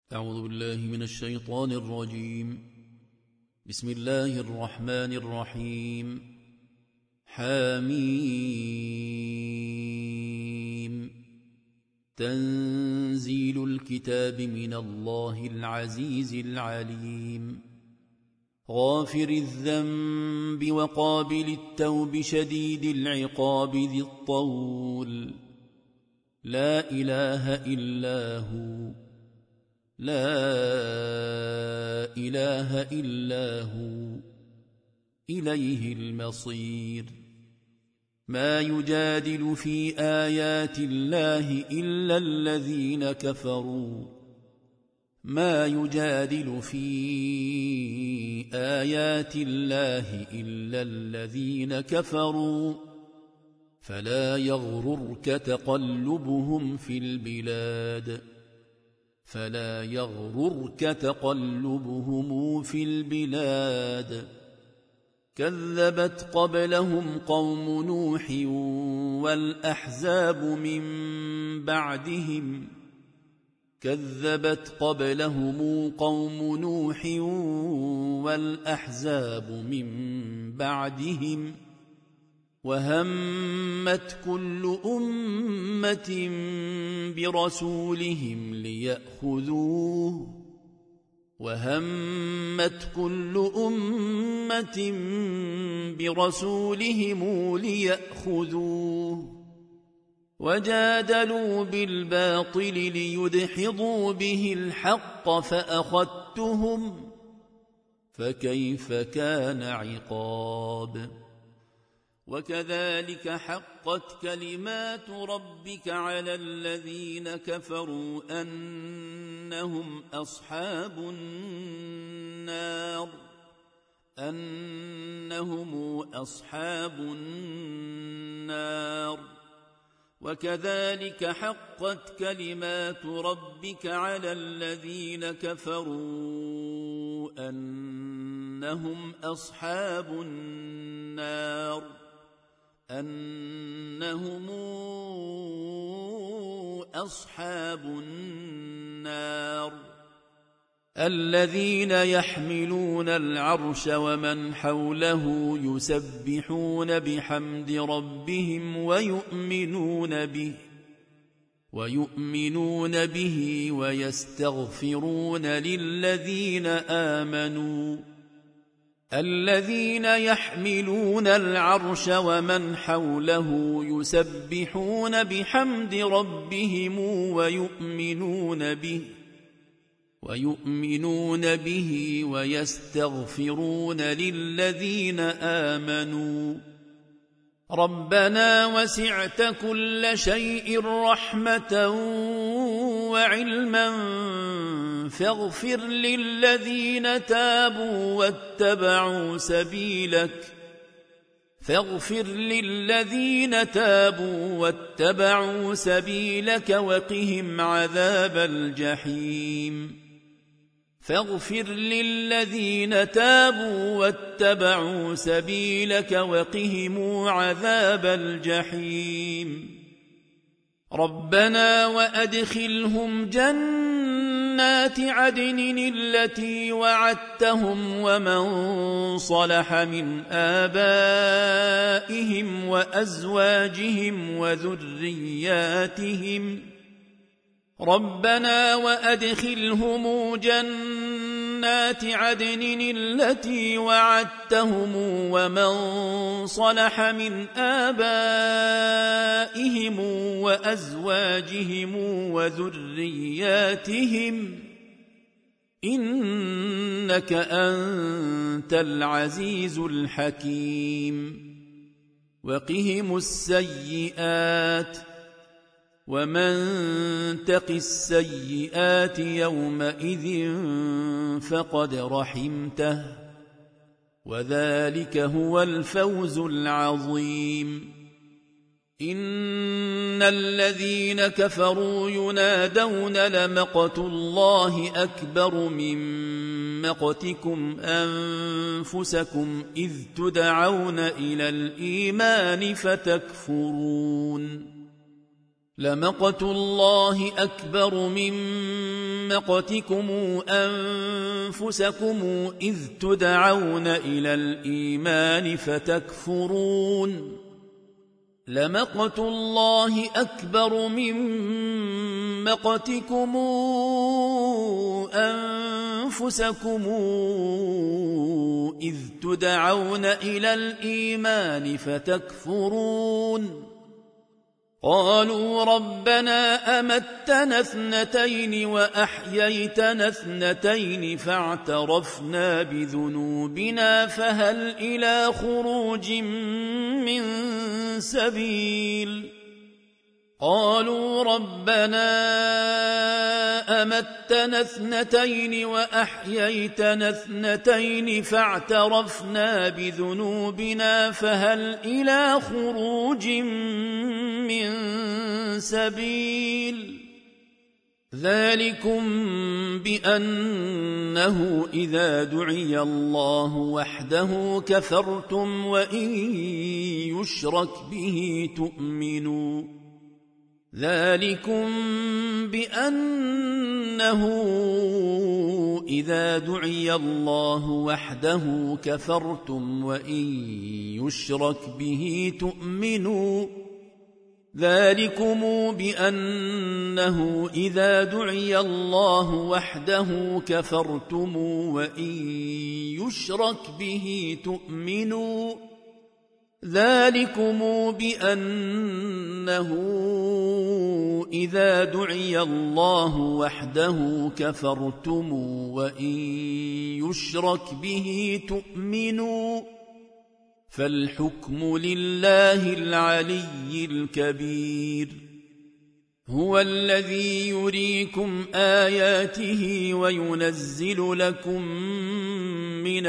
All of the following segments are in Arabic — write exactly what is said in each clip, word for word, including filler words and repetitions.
أعوذ بالله من الشيطان الرجيم. بسم الله الرحمن الرحيم. حميم. تنزيل الكتاب من الله العزيز العليم. غافر الذنب وقابل التوب شديد العقاب ذي الطول. لا إله إلا هو لا إله إلا هو إليه المصير. ما يجادل في آيات الله إلا الذين كفروا ما يجادل في آيات الله إلا الذين كفروا فلا يغررك تقلبهم في البلاد فلا يغررك تقلبهم في البلاد كذبت قبلهم قوم نوح والأحزاب من بعدهم كذبت قبلهم قوم نوح والأحزاب من بعدهم وهمت كل أمة برسولهم ليأخذوه وهمت كل أمة برسولهم ليأخذوه وجادلوا بالباطل ليدحضوا به الحق فأخذتهم فكيف كان عقاب. وكذلك حقت كلمات ربك على الذين كفروا أنهم أصحاب النار أنهم أصحاب النار وكذلك حقت كلمات ربك على الذين كفروا أنهم أصحاب النار أنهم أصحاب النار الذين يحملون العرش ومن حوله يسبحون بحمد ربهم ويؤمنون به ويؤمنون به ويستغفرون للذين آمنوا الذين يحملون العرش ومن حوله يسبحون بحمد ربهم ويؤمنون به ويؤمنون به ويستغفرون للذين آمنوا ربنا وسعت كل شيء رحمة وعلما فاغفر للذين تابوا واتبعوا سبيلك فاغفر للذين تابوا واتبعوا سبيلك وقهم عذاب الجحيم فاغفر للذين تابوا واتبعوا سبيلك وقهم عذاب الجحيم ربنا وأدخلهم جنات عدن التي وعدتهم ومن صلح من آبائهم وأزواجهم وذرياتهم ربنا وأدخلهم جنات عدن التي وعدتهم ومن صلح من آبائهم وأزواجهم وذرياتهم إنك أنت العزيز الحكيم وقهم السيئات ومن تق السيئات يومئذ فقد رحمته وذلك هو الفوز العظيم. إن الذين كفروا ينادون لمقت الله أكبر من مقتكم أنفسكم إذ تدعون إلى الإيمان فتكفرون لمقت الله أكبر من مقتكم أنفسكم إذ تدعون إلى الإيمان فتكفرون لمقت الله أكبر من مقتكم أنفسكم إذ تدعون إلى الإيمان فتكفرون قالوا ربنا أمتنا اثنتين وأحييتنا اثنتين فاعترفنا بذنوبنا فهل إلى خروج من سبيل قالوا ربنا أمتنا اثنتين وأحييتنا اثنتين فاعترفنا بذنوبنا فهل إلى خروج من سبيل ذلكم بأنه إذا دعي الله وحده كفرتم وإن يشرك به تؤمنوا ذلكم بأنه إذا دعي الله وحده كفرتم وإن يشرك به تؤمنوا ذلكم بأنه إذا دعي الله وحده كفرتم وإن يشرك به تؤمنوا ذلكم بأنه إذا دعي الله وحده كفرتم وإن يشرك به تؤمنوا فالحكم لله العلي الكبير هو الذي يريكم آياته وينزل لكم من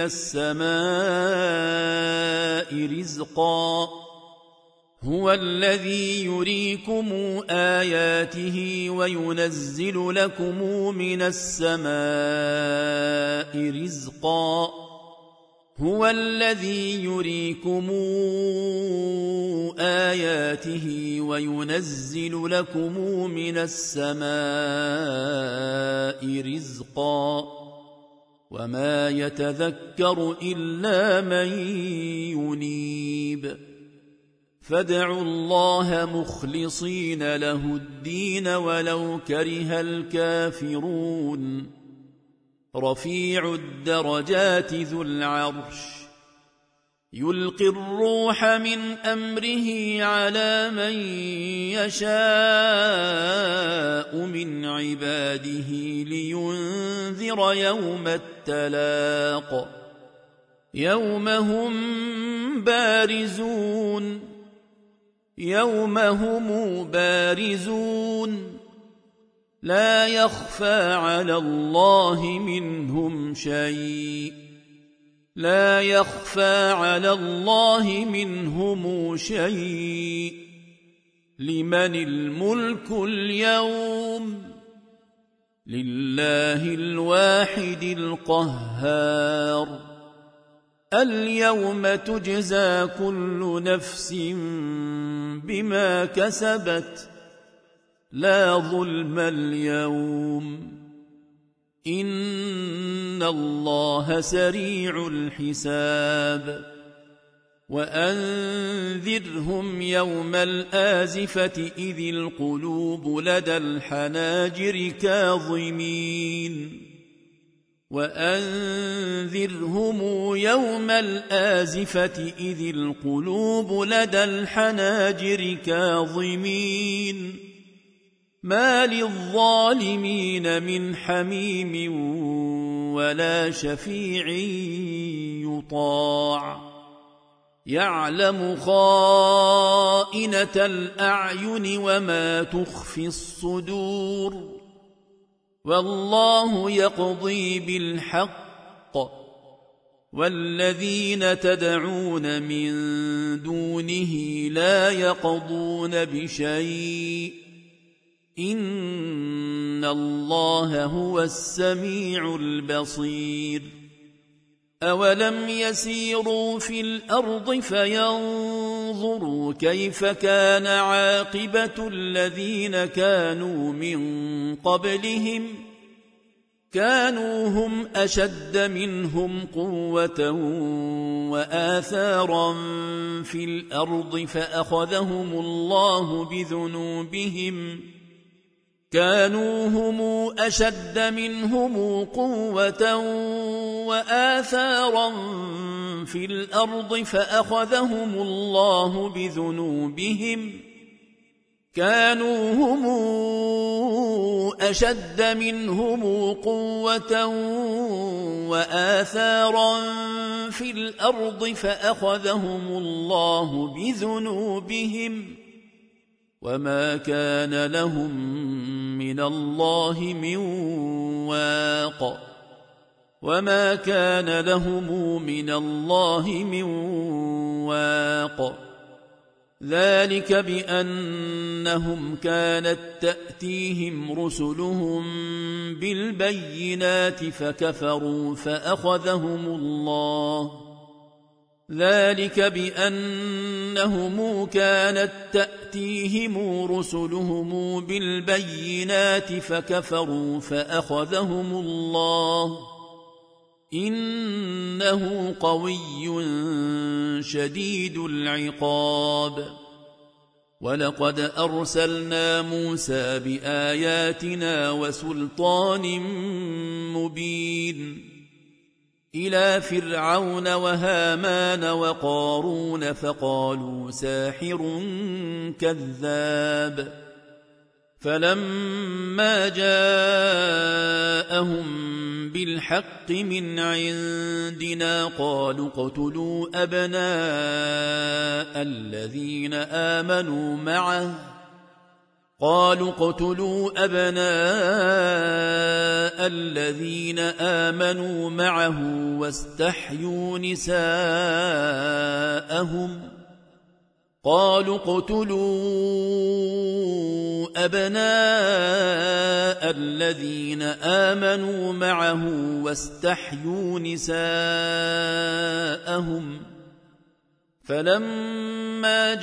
السماء رزقا هو الذي يريكم آياته وينزل لكم من السماء رزقا هو الذي يريكم آياته وينزل لكم من السماء رزقا وما يتذكر إلا من ينيب فادعوا الله مخلصين له الدين ولو كره الكافرون رفيع الدرجات ذو العرش يلقي الروح من أمره على من يشاء من عباده لينذر يوم التلاق يوم هم بارزون يوم هم بارزون لا يخفى على الله منهم شيء لا يخفى على الله منهم شيء لمن الملك اليوم لله الواحد القهار اليوم تجزى كل نفس بما كسبت لا ظلم اليوم إن الله سريع الحساب وأنذرهم يوم الآزفة إذ القلوب لدى الحناجر كاظمين وأنذرهم يوم الآزفة إذ القلوب لدى الحناجر كاظمين ما للظالمين من حميم ولا شفيع يطاع يعلم خائنة الأعين وما تخفي الصدور والله يقضي بالحق والذين تدعون من دونه لا يقضون بشيء إن الله هو السميع البصير أولم يسيروا في الأرض فينظروا كيف كان عاقبة الذين كانوا من قبلهم كانوا هم أشد منهم قوة وآثارا في الأرض فأخذهم الله بذنوبهم كانوا هم أشد منهم قوة وآثارا في الأرض فأخذهم الله بذنوبهم كانوا هم أشد منهم قوة وآثارا في الأرض فأخذهم الله بذنوبهم وما كان لهم من الله من واق وما كان لهم من الله من واق ذلك بأنهم كانت تأتيهم رسلهم بالبينات فكفروا فأخذهم الله ذلك بأنهم كانت تأتيهم رسلهم بالبينات فكفروا فأخذهم الله إنه قوي شديد العقاب ولقد أرسلنا موسى بآياتنا وسلطان مبين إلى فرعون وهامان وقارون فقالوا ساحر كذاب فلما جاءهم بالحق من عندنا قالوا اقتلوا أبناء الذين آمنوا معه قالوا اقتلوا أبناء الذين آمنوا معه واستحيوا نساءهم قالوا اقتلوا أبناء الذين آمنوا معه واستحيوا نساءهم فلما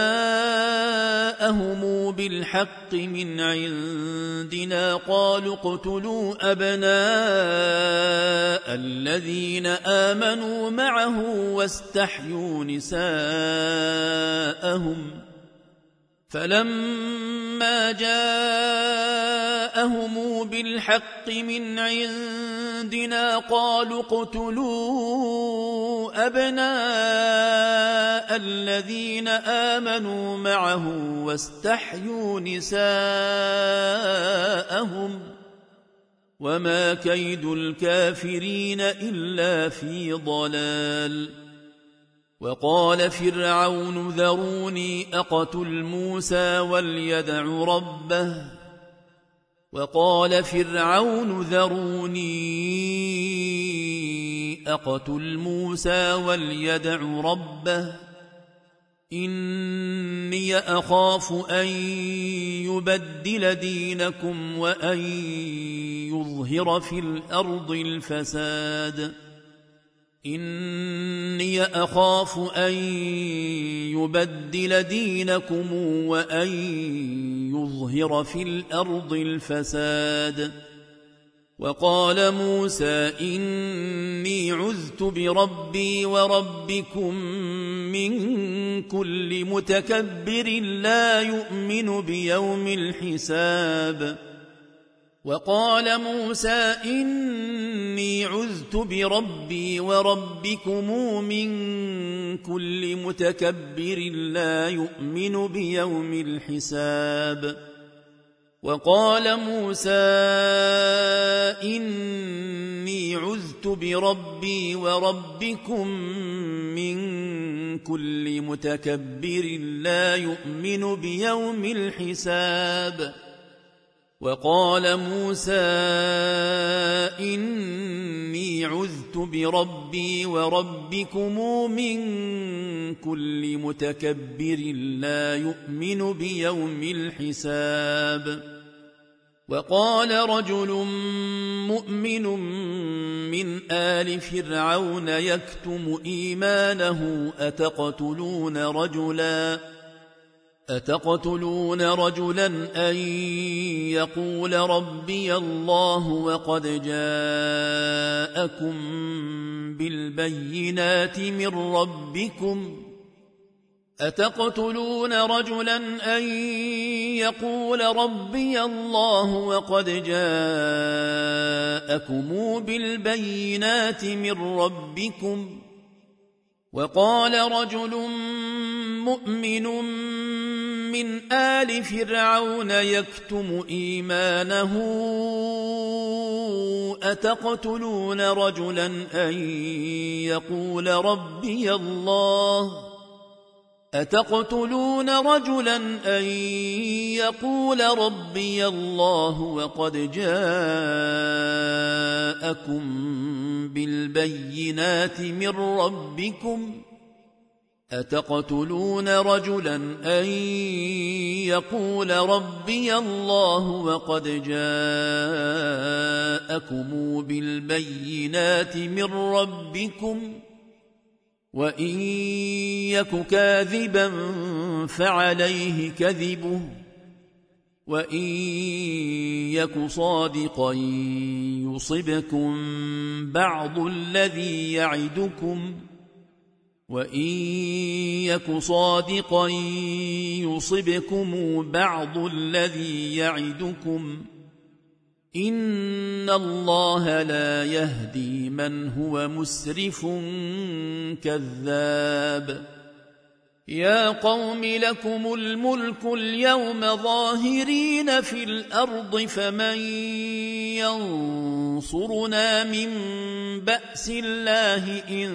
جاءهم بالحق من عندنا قالوا اقتلوا أبناء الذين آمنوا معه واستحيوا نساءهم فلما جاءهم بالحق من عندنا قالوا اقتلوا أبناء الذين آمنوا معه واستحيوا نساءهم وما كيد الكافرين إلا في ضلال وقال فرعون ذروني أقتل موسى وليدع ربه وقال فرعون ذروني أقتل موسى وليدع ربه إني أخاف أن يبدل دينكم وأن يظهر في الأرض الفساد إني أخاف أن يبدل دينكم وأن يظهر في الأرض الفساد وقال موسى إني عذت بربي وربكم من كل متكبر لا يؤمن بيوم الحساب وقال موسى إني عذت بربي وربكم من كل متكبر لا يؤمن بيوم الحساب وقال موسى إني عذت بربي وربكم من كل متكبر لا يؤمن بيوم الحساب وقال موسى إني عذت بربي وربكم من كل متكبر لا يؤمن بيوم الحساب وقال رجل مؤمن من آل فرعون يكتم إيمانه أتقتلون رجلا أتقتلون رجلا أن يقول ربي الله وقد جاءكم بالبينات من ربكم أتقتلون رجلا أن يقول ربي الله وقد جاءكم بالبينات من ربكم وقال رجل مؤمن من آل فرعون يكتم إيمانه أتقتلون رجلا أن يقول ربي الله أتقتلون رجلا أن يقول ربي الله وقد جاءكم بالبينات من ربكم أتقتلون رجلا أن يقول ربي الله وقد جاءكم بالبينات من ربكم وإن يك كاذبا فعليه كذبه وإن يك صادقا يصبكم بعض الذي يعدكم وإن يك صادقا يصبكم بعض الذي يعدكم إن الله لا يهدي من هو مسرف كذاب يا قوم لكم الملك اليوم ظاهرين في الأرض فمن ينصرنا من بأس الله إن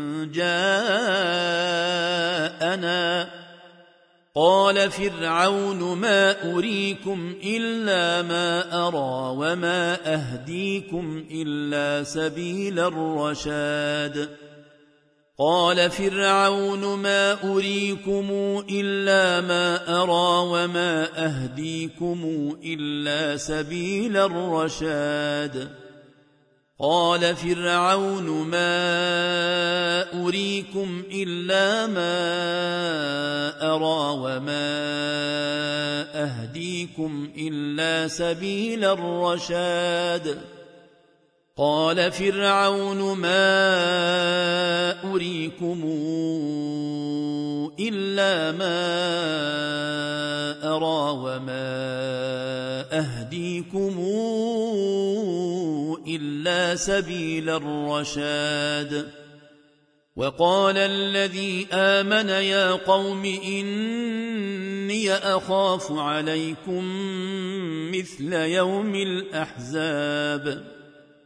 جاءنا قال فرعون ما أريكم إلا ما أرى وما أهديكم إلا سبيل الرشاد قال فرعون ما أريكم إلا ما أرى وما أهديكم إلا سبيل الرشاد قال فرعون ما أريكم إلا ما أرى وما أهديكم إلا سبيل الرشاد قال فرعون ما أريكم إلا ما أرى وما أهديكم إلا سبيل الرشاد وقال الذي آمن يا قوم إني أخاف عليكم مثل يوم الأحزاب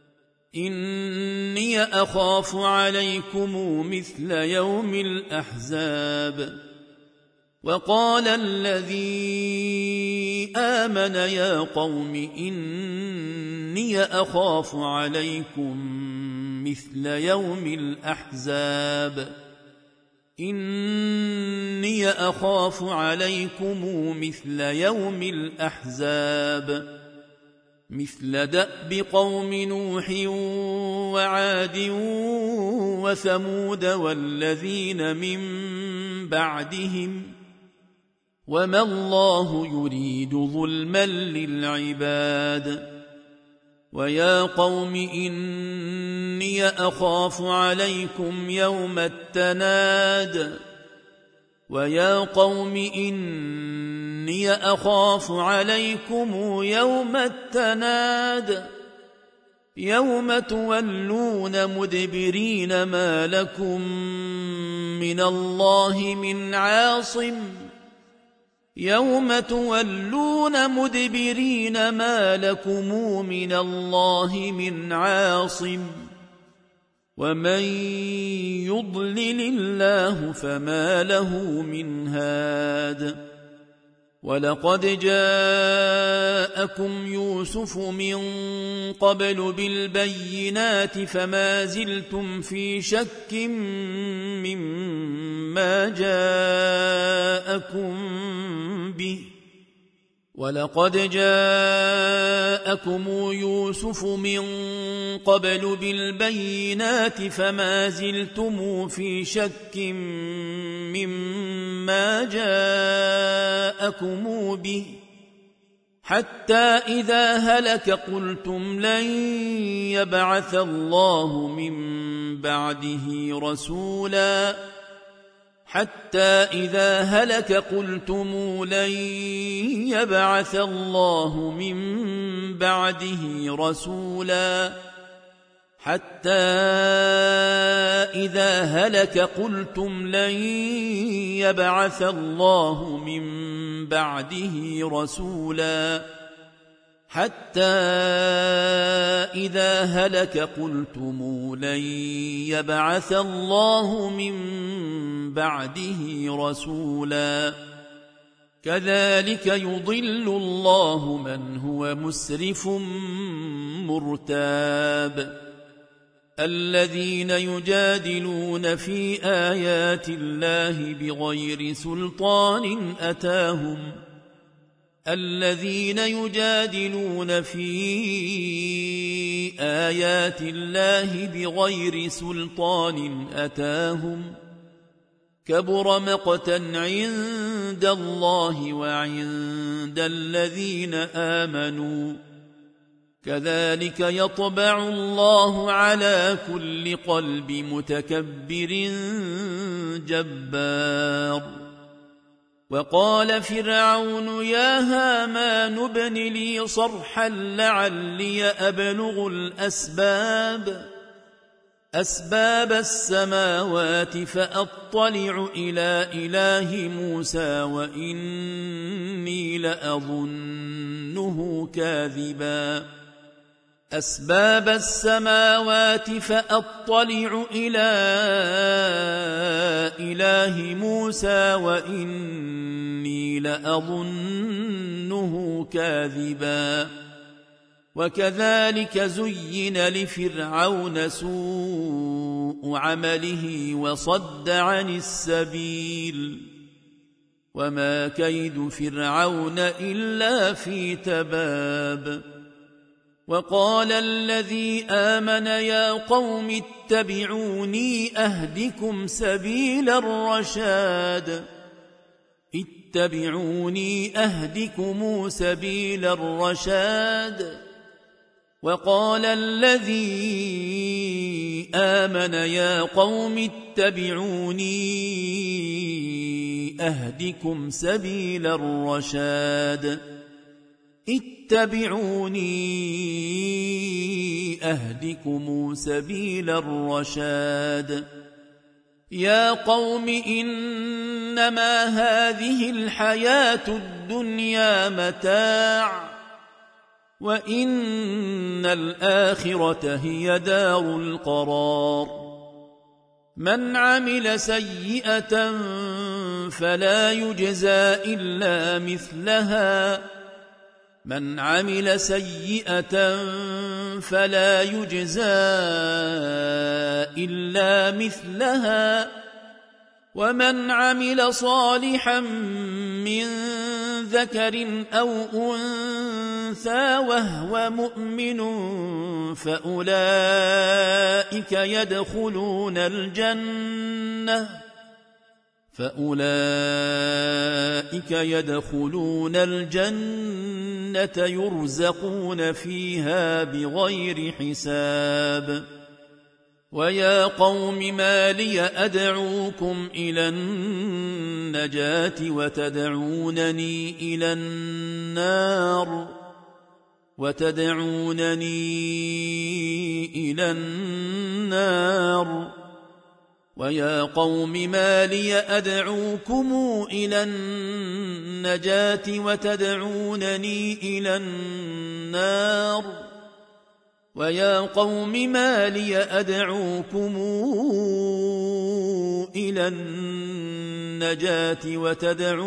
إني أخاف عليكم مثل يوم الأحزاب وقال الذي آمن يا قوم إني أخاف عليكم مثل يوم الأحزاب إني أخاف عليكم مثل يوم الأحزاب مثل دأب قوم نوح وعاد وثمود والذين من بعدهم وما الله يريد ظلما للعباد ويا قوم إني أخاف عليكم يوم التناد ويا قوم إني أخاف عليكم يوم التناد يوم تولون مدبرين ما لكم من الله من عاصم يوم تولون مدبرين ما لكم من الله من عاصم ومن يضلل الله فما له من هاد ولقد جاءكم يوسف من قبل بالبينات فما زلتم في شك مما جاءكم به ولقد جاءكم يوسف من قبل بالبينات فما زلتم في شك مما جاءكم به حتى إذا هلك قلتم لن يبعث الله من بعده رسولا حتى إذا هلك قلتم لن يبعث الله من بعده رسولا حتى إذا هلك قلتم لن يبعث الله من بعده رسولا حتى إذا هلك قلتم لن يبعث الله من بعده رسولا كذلك يضل الله من هو مسرف مرتاب الذين يجادلون في آيات الله بغير سلطان أتاهم الذين يجادلون في آيات الله بغير سلطان أتاهم كبر مقتا عند الله وعند الذين آمنوا كذلك يطبع الله على كل قلب متكبر جبار وقال فرعون يا هامان ابن لي صرحا لعلي أبلغ الأسباب أسباب السماوات فأطلع إلى إله موسى وإني لأظنه كاذبا أسباب السماوات فأطلع إلى إله موسى وإني لأظنه كاذبا وكذلك زين لفرعون سوء عمله وصد عن السبيل وما كيد فرعون إلا في تباب وقال الذي آمن يا قوم اتبعوني أهدكم سبيل الرشاد اتبعوني أهدكم سبيل الرشاد وقال الذي آمن يا قوم اتبعوني أهدكم سبيل الرشاد اتبعوني أهدكم سبيل الرشاد يا قوم إنما هذه الحياة الدنيا متاع وإن الآخرة هي دار القرار من عمل سيئة فلا يجزى إلا مثلها من عمل سيئة فلا يجزى إلا مثلها ومن عمل صالحا من ذكر أو أنثى وهو مؤمن فأولئك يدخلون الجنة فأولئك يدخلون الجنة يرزقون فيها بغير حساب ويا قوم ما لي أدعوكم إلى النجاة وتدعونني إلى النار وتدعونني إلى النار ويا قوم ما لي أدعوكم إلى النجاة وتدعونني إلى النار ويا قوم ما لي أدعوكم إلى النجاة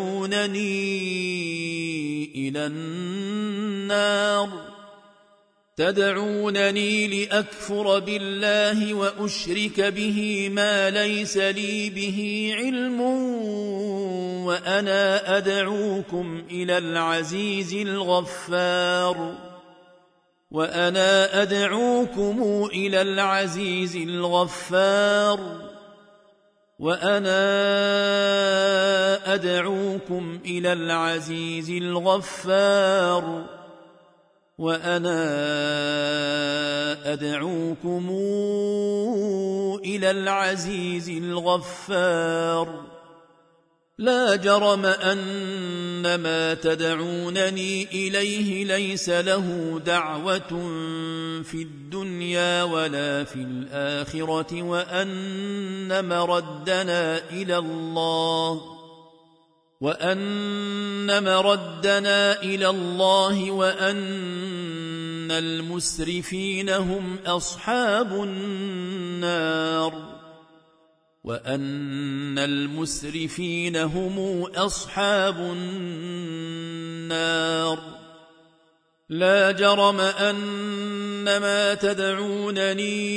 وتدعونني إلى النار تدعونني لأكفر بالله وأشرك به ما ليس لي به علم وأنا أدعوكم إلى العزيز الغفار وأنا أدعوكم إلى العزيز الغفار وأنا أدعوكم إلى العزيز الغفار وأنا أدعوكم إلى العزيز الغفار لا جرم أن ما تدعونني إليه ليس له دعوة في الدنيا ولا في الآخرة وأن مردنا إلى الله وأن مردنا إلى الله وأن المسرفين هم أصحاب النار وأن المسرفين هم أصحاب النار لا جرم أن ما تدعونني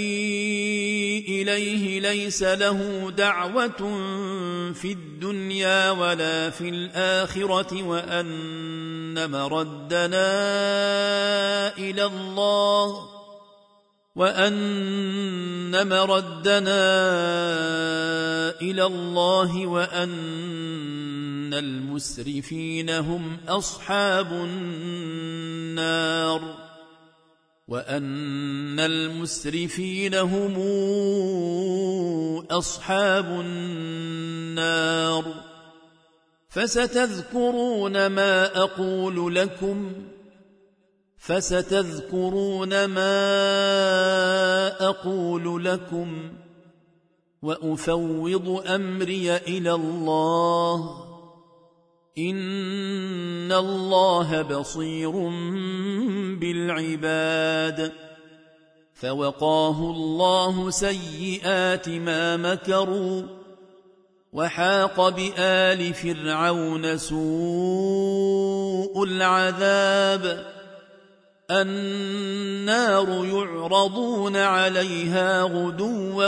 إليه ليس له دعوة في الدنيا ولا في الآخرة وأن مردنا إلى الله وأن مردنا إلى الله وأن المسرفين هم أصحاب النار وأن المسرفين هم أصحاب النار فستذكرون ما أقول لكم فستذكرون ما أقول لكم وأفوض أمري إلى الله إن الله بصير بالعباد فوقاه الله سيئات ما مكروا وحاق بآل فرعون سوء العذاب النار يعرضون عليها غدوا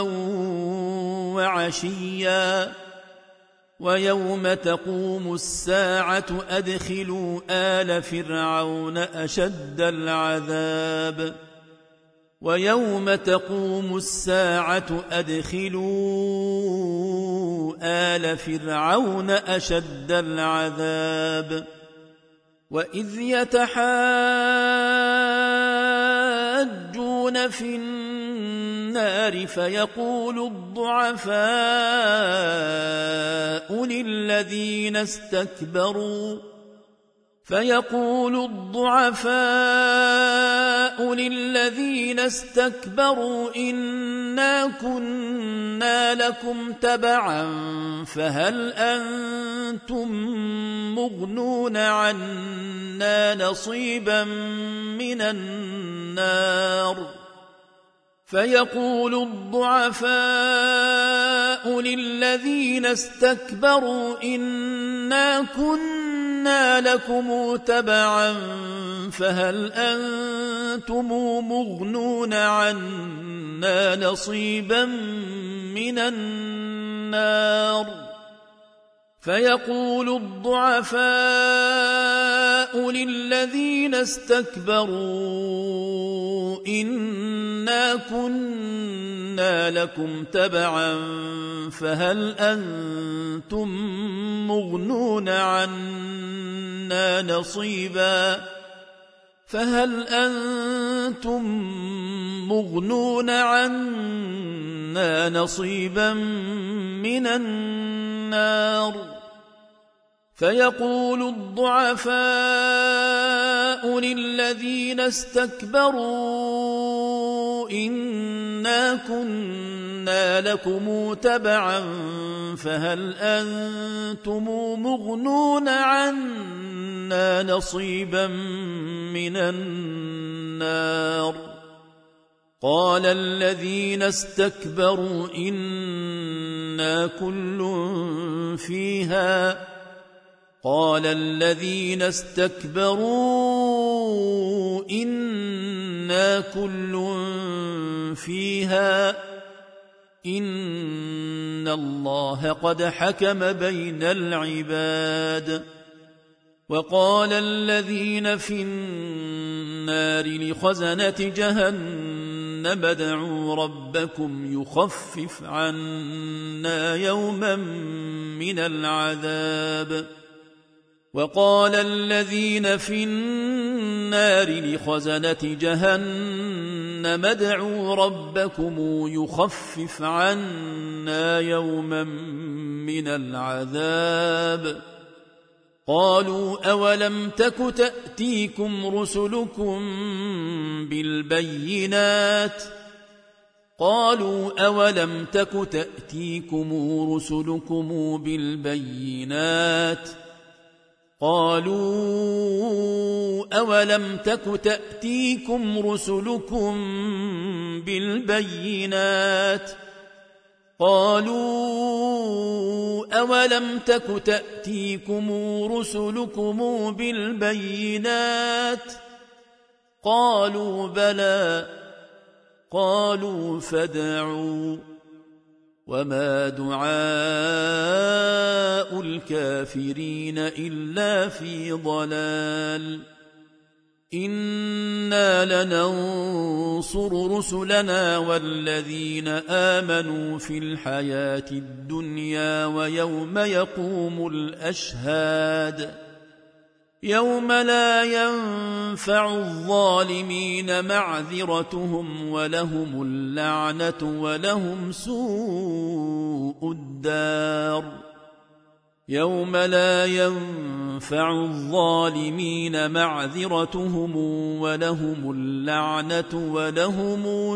وعشيا ويوم تقوم الساعة أدخلوا آل فرعون أشد العذاب ويوم تقوم الساعة أدخلوا آل فرعون أشد العذاب وإذ يتحاجون في النار فيقول الضعفاء للذين استكبروا فيقول الضعفاء للذين استكبروا إنا كنا لكم تبعا فهل أنتم مغنون عنا نصيبا من النار فيقول الضعفاء للذين استكبروا إنا كنا لكم تبعا فهل أنتم مغنون عنا نصيبا من النار فيقول الضعفاء للذين استكبروا إنا كنا لكم تبعا فهل أنتم مغنون عنا نصيبا فهل أنتم مغنون عنا نصيبا من النار فيقول الضعفاء للذين استكبروا إنا كنا لكم تبعا فهل أنتم مغنون عنا نصيبا من النار قال الذين استكبروا إنا كل فيها قال الذين استكبروا إنا إنا كل فيها إن الله قد حكم بين العباد. وقال الذين في النار لخزنة جهنم ادعوا ربكم يخفف عنا يوما من العذاب. وقال الذين في النار لخزنة جهنم ادعوا ربكم يخفف عنا يوما من العذاب. قالوا أولم تك تأتيكم رسلكم بالبينات قالوا أولم تك تأتيكم رسلكم بالبينات قالوا أولم تك تأتيكم رسلكم بالبينات قالوا أولم تك تأتيكم رسلكم بالبينات قالوا بلى قالوا فادعوا وما دعاء الكافرين إلا في ضلال. إنا لننصر رسلنا والذين آمنوا في الحياة الدنيا ويوم يقوم الأشهاد يوم لا ينفع الظالمين معذرتهم ولهم اللعنة ولهم سوء الدار. يوم لا ينفع الظالمين معذرتهم ولهم اللعنة ولهم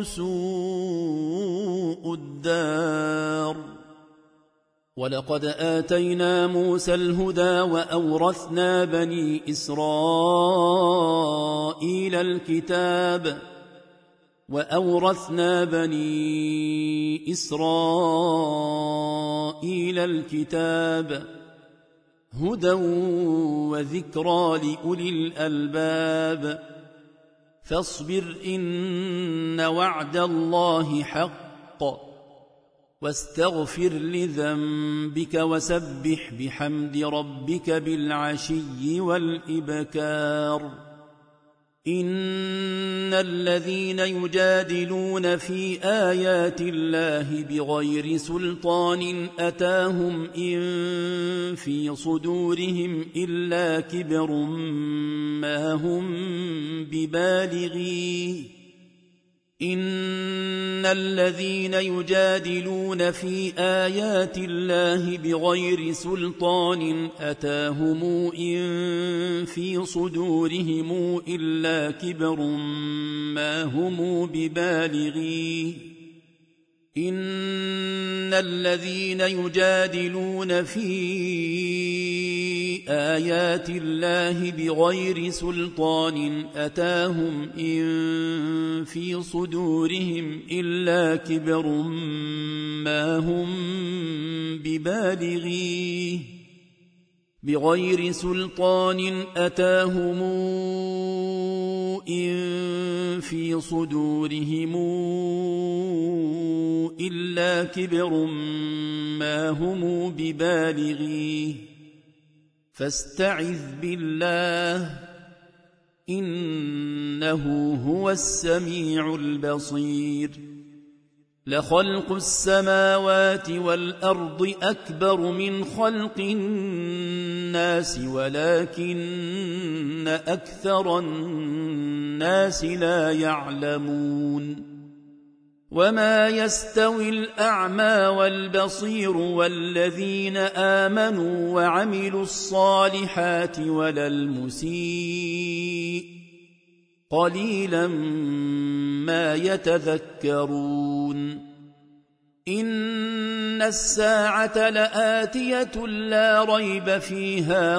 سوء الدار. ولقد آتينا موسى الهدى وأورثنا بني إسرائيل الكتاب وأورثنا بني إسرائيل الكتاب هدى وذكرى لأولي الألباب. فاصبر إن وعد الله حق واستغفر لذنبك وسبح بحمد ربك بالعشي والإبكار. إن الذين يجادلون في آيات الله بغير سلطان أتاهم إن في صدورهم إلا كبر ما هم ببالغيه. إن الذين يجادلون في آيات الله بغير سلطان أتاهم إن في صدورهم إلا كبر ما هم ببالغيه. إن الذين يجادلون في آيات الله بغير سلطان أتاهم إن في صدورهم إلا كبر ما هم ببالغيه بغير سلطان أتاهم إن في صدورهم إلا كبر ما هم ببالغيه. فاستعذ بالله إنه هو السميع البصير. لخلق السماوات والأرض أكبر من خلق الناس ولكن أكثر الناس لا يعلمون. وما يستوي الأعمى والبصير والذين آمنوا وعملوا الصالحات ولا المسيء قليلا ما يتذكرون. إن الساعة لآتية لا ريب فيها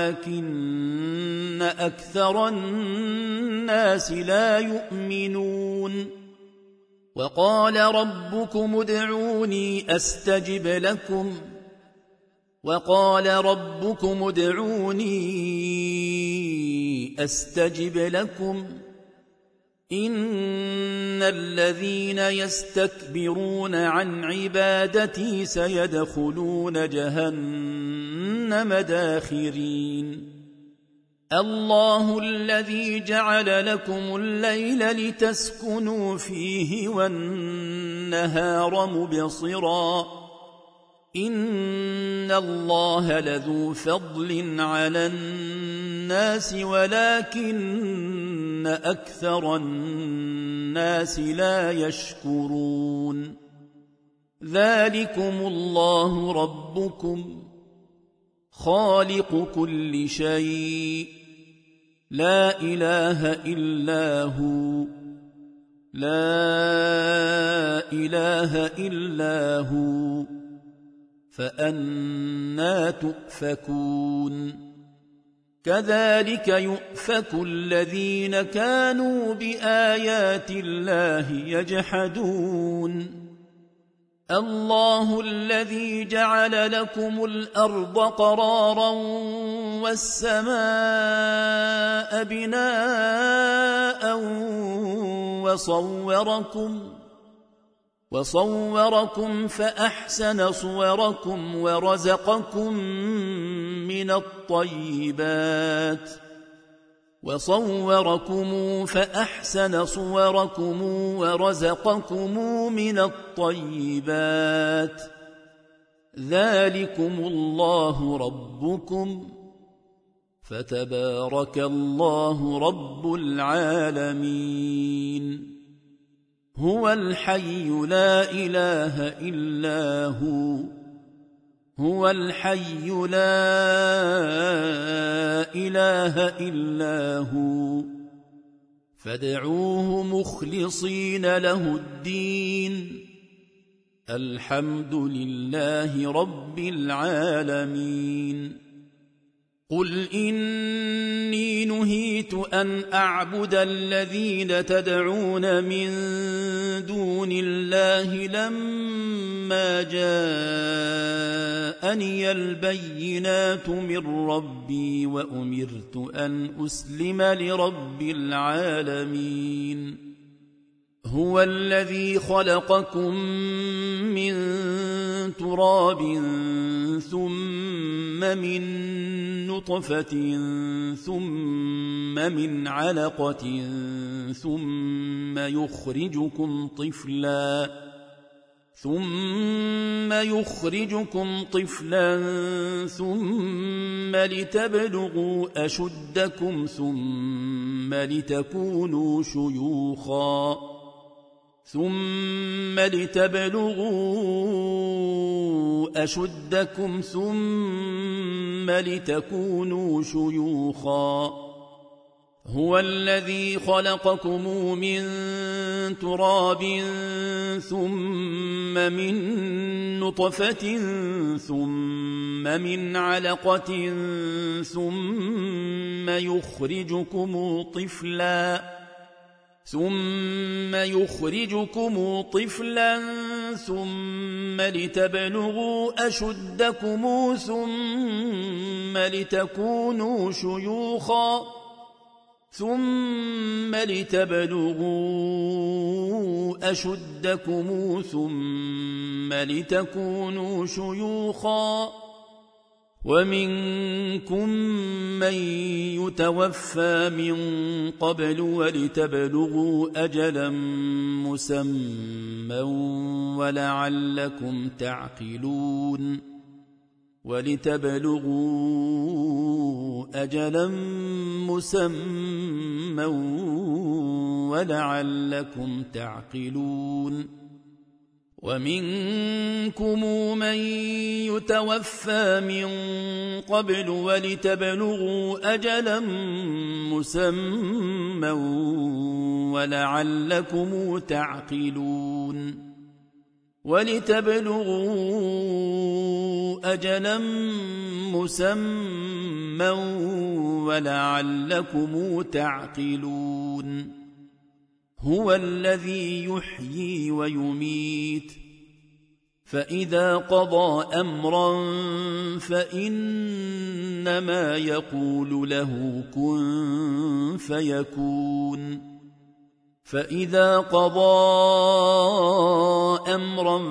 ولكن أكثر الناس لا يؤمنون. وقال ربكم ادعوني أستجب لكم وقال ربكم ادعوني أستجب لكم إن الذين يستكبرون عن عبادتي سيدخلون جهنم داخرين الله الذي جعل لكم الليل لتسكنوا فيه والنهار مبصرا إن الله لذو فضل على الناس ولكن أكثر الناس لا يشكرون ذلكم الله ربكم خالق كل شيء لا إله إلا هو لا إله إلا هو فأنى تؤفكون كذلك يؤفك الذين كانوا بآيات الله يجحدون الله الذي جعل لكم الأرض قرارا والسماء بناء وصوركم وصوركم فأحسن صوركم ورزقكم من الطيبات وصوركم فأحسن صوركم ورزقكم من الطيبات ذلكم الله ربكم فتبارك الله رب العالمين هو الحي لا إله إلا هو هو الحي لا إله إلا هو فادعوه مخلصين له الدين الحمد لله رب العالمين قل إني نهيت أن أعبد الذين تدعون من دون الله لما جاءني البينات من ربي وأمرت أن أسلم لرب العالمين هو الذي خلقكم من تراب ثم من نطفة ثم من علقة ثم يخرجكم طفلا ثم يخرجكم طفلا ثم لتبلغوا أشدكم ثم لتكونوا شيوخا ثم لتبلغوا أشدكم ثم لتكونوا شيوخا هو الذي خلقكم من تراب ثم من نطفة ثم من علقة ثم يخرجكم طفلا ثم يخرجكم طفلا ثم لتبلغوا أشدكم ثم لتكونوا شيوخا ثم لتبلغوا أشدكم ثم لتكونوا شيوخا ومنكم من يتوفى من قبل ولتبلغوا أجلا مسمى ولعلكم تعقلون ولتبلغوا أجلا مسمى ولعلكم تعقلون ومنكم من يتوفى من قبل ولتبلغوا أجلا مسمى ولعلكم تعقلون ولتبلغوا أجلا مسمى ولعلكم تعقلون هو الذي يحيي ويميت فإذا قضى أمرا فإنما يقول له كن فيكون فإذا قضى أمرا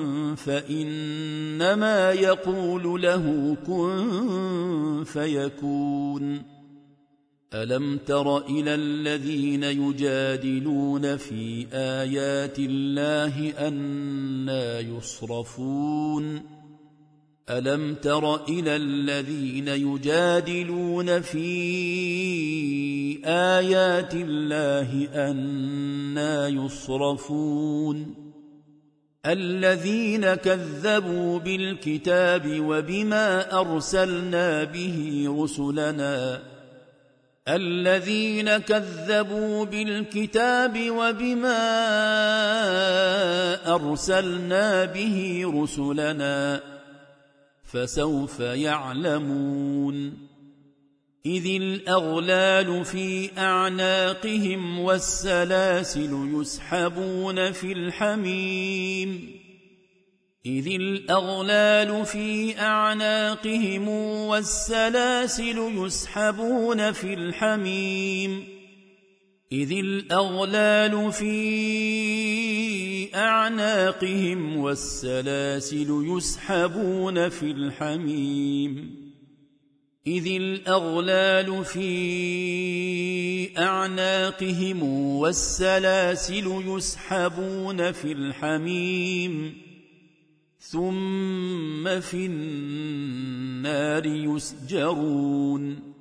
فإنما يقول له كن فيكون. ألم تر إلى الذين يجادلون في آيات الله أنى يصرفون ألم تر إلى الذين يجادلون في آيات الله أنى يصرفون الذين كذبوا بالكتاب وبما أرسلنا به رسلنا الذين كذبوا بالكتاب وبما أرسلنا به رسلنا فسوف يعلمون إذ الأغلال في أعناقهم والسلاسل يسحبون في الحميم إذ الأغلال في أعناقهم والسلاسل يسحبون في الحميم إذ الأغلال في أعناقهم والسلاسل يسحبون في الحميم إذ الأغلال في أعناقهم والسلاسل يسحبون في الحميم ثم في النار يسجرون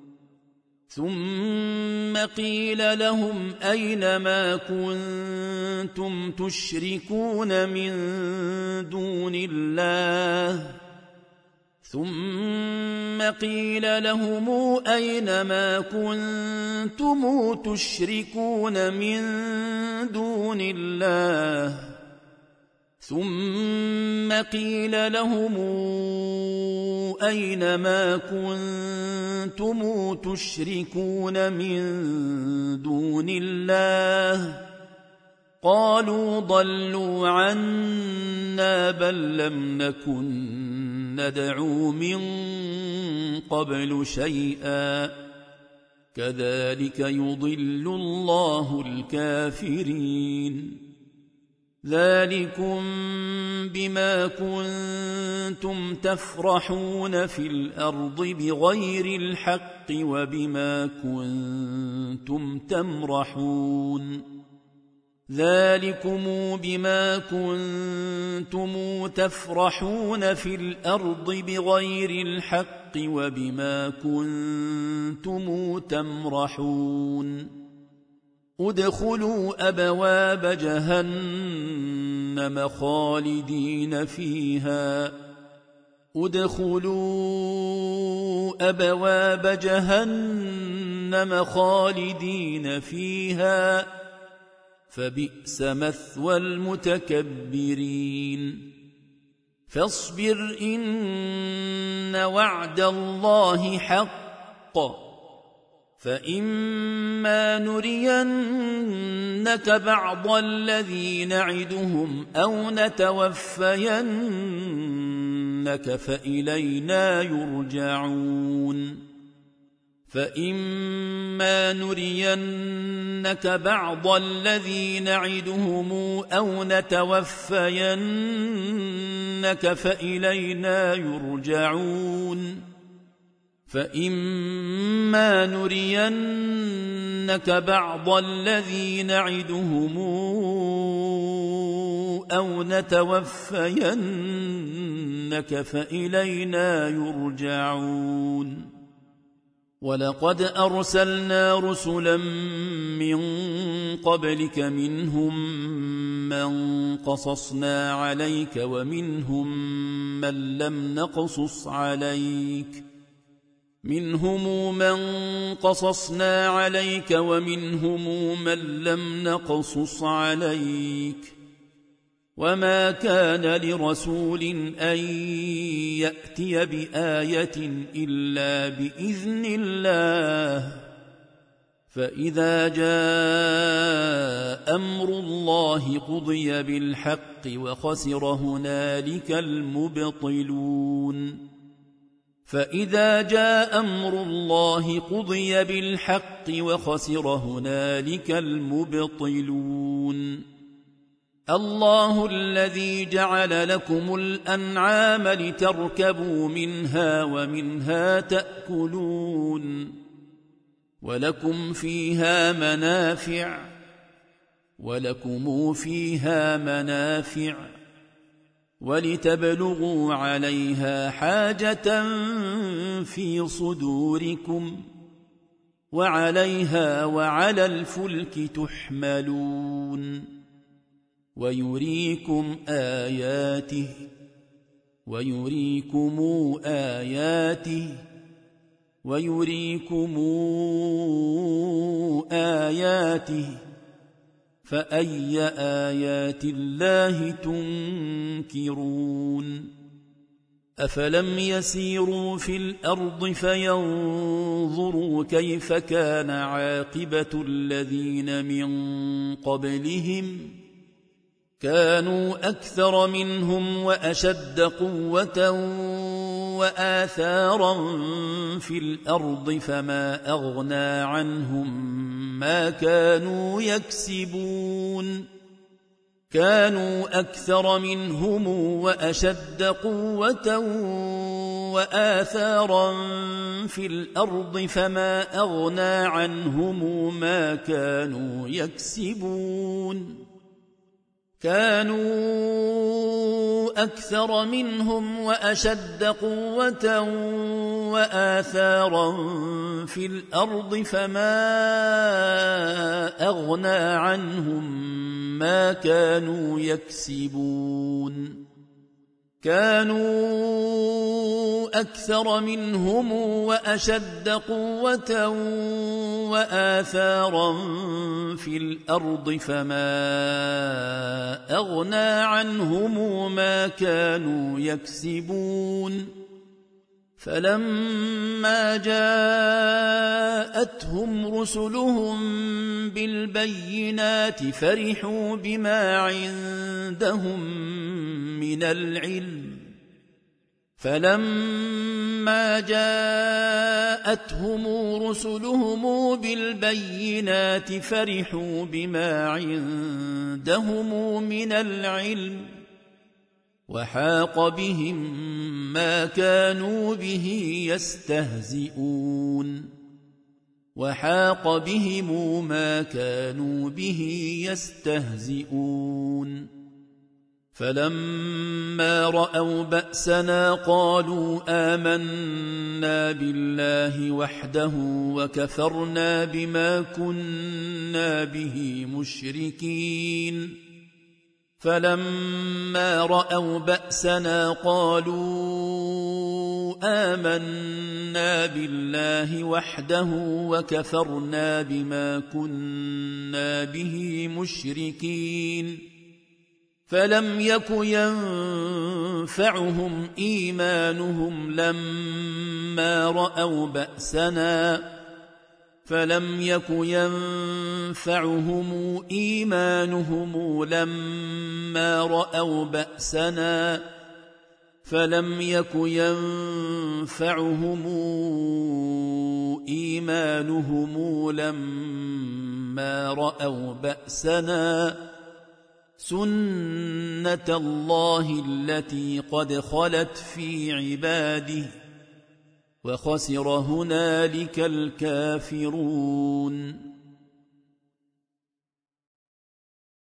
ثم قيل لهم أين ما كنتم تشركون من دون الله ثم قيل لهم أين ما كنتم تشركون من دون الله ثم قيل لهم أين ما كنتم تشركون من دون الله قالوا ضلوا عنا بل لم نكن ندعو من قبل شيئا كذلك يضل الله الكافرين ذلكم بما كنتم تفرحون في الأرض بغير الحق وبما كنتم تمرحون ذلكم بما كنتم تفرحون في الأرض بغير الحق وبما كنتم تمرحون ادخلوا أبواب جهنم خالدين فيها ادخلوا أبواب جهنم خالدين فيها فبئس مثوى المتكبرين فاصبر إن وعد الله حق فإما نرينك بعض الذي نعدهم أو نتوفينك فإلينا يرجعون فإما نرينك بعض الذي نعدهم أو نتوفينك فإلينا يرجعون فإما نرينك بعض الذي نعدهم أو نتوفينك فإلينا يرجعون ولقد أرسلنا رسلا من قبلك منهم من قصصنا عليك ومنهم من لم نقصص عليك منهم من قصصنا عليك ومنهم من لم نقصص عليك وما كان لرسول أن يأتي بآية إلا بإذن الله فإذا جاء أمر الله قضي بالحق وخسر هنالك المبطلون فإذا جاء أمر الله قضي بالحق وخسر هنالك المبطلون الله الذي جعل لكم الأنعام لتركبوا منها ومنها تأكلون ولكم فيها منافع ولكم فيها منافع ولتبلغوا عليها حاجة في صدوركم وعليها وعلى الفلك تحملون ويريكم آياته ويريكم آياته ويريكم آياته فأي آيات الله تنكرون أفلم يسيروا في الأرض فينظروا كيف كان عاقبة الذين من قبلهم كانوا أكثر منهم وأشد قوة وآثارا في الأرض فما أغنى عنهم ما كانوا يكسبون كانوا أكثر منهم وأشد قوة وآثارا في الأرض فما أغنى عنهم ما كانوا يكسبون كانوا أكثر منهم وأشد قوة وآثارا في الأرض فما أغنى عنهم ما كانوا يكسبون كانوا أكثر منهم وأشد قوة وآثارا في الأرض فما أغنى عنهم ما كانوا يكسبون فلما جاءتهم رسلهم بالبينات فرحوا بما عندهم من العلم فلما جاءتهم رسلهم بالبينات فرحوا بما عندهم من العلم وحاق بهم ما كانوا به يستهزئون وحاق بهم ما كانوا به يستهزئون فلما رأوا بأسنا قالوا آمنا بالله وحده وكفرنا بما كنا به مشركين فلما رأوا بأسنا قالوا آمنا بالله وحده وكفرنا بما كنا به مشركين فلم يك ينفعهم إيمانهم لما رأوا بأسنا فلم يك ينفعهم إيمانهم لما رأوا بأسنا فلم يك ينفعهم إيمانهم لما رأوا بأسنا سنة الله التي قد خلت في عباده وخسر هنالك الكافرون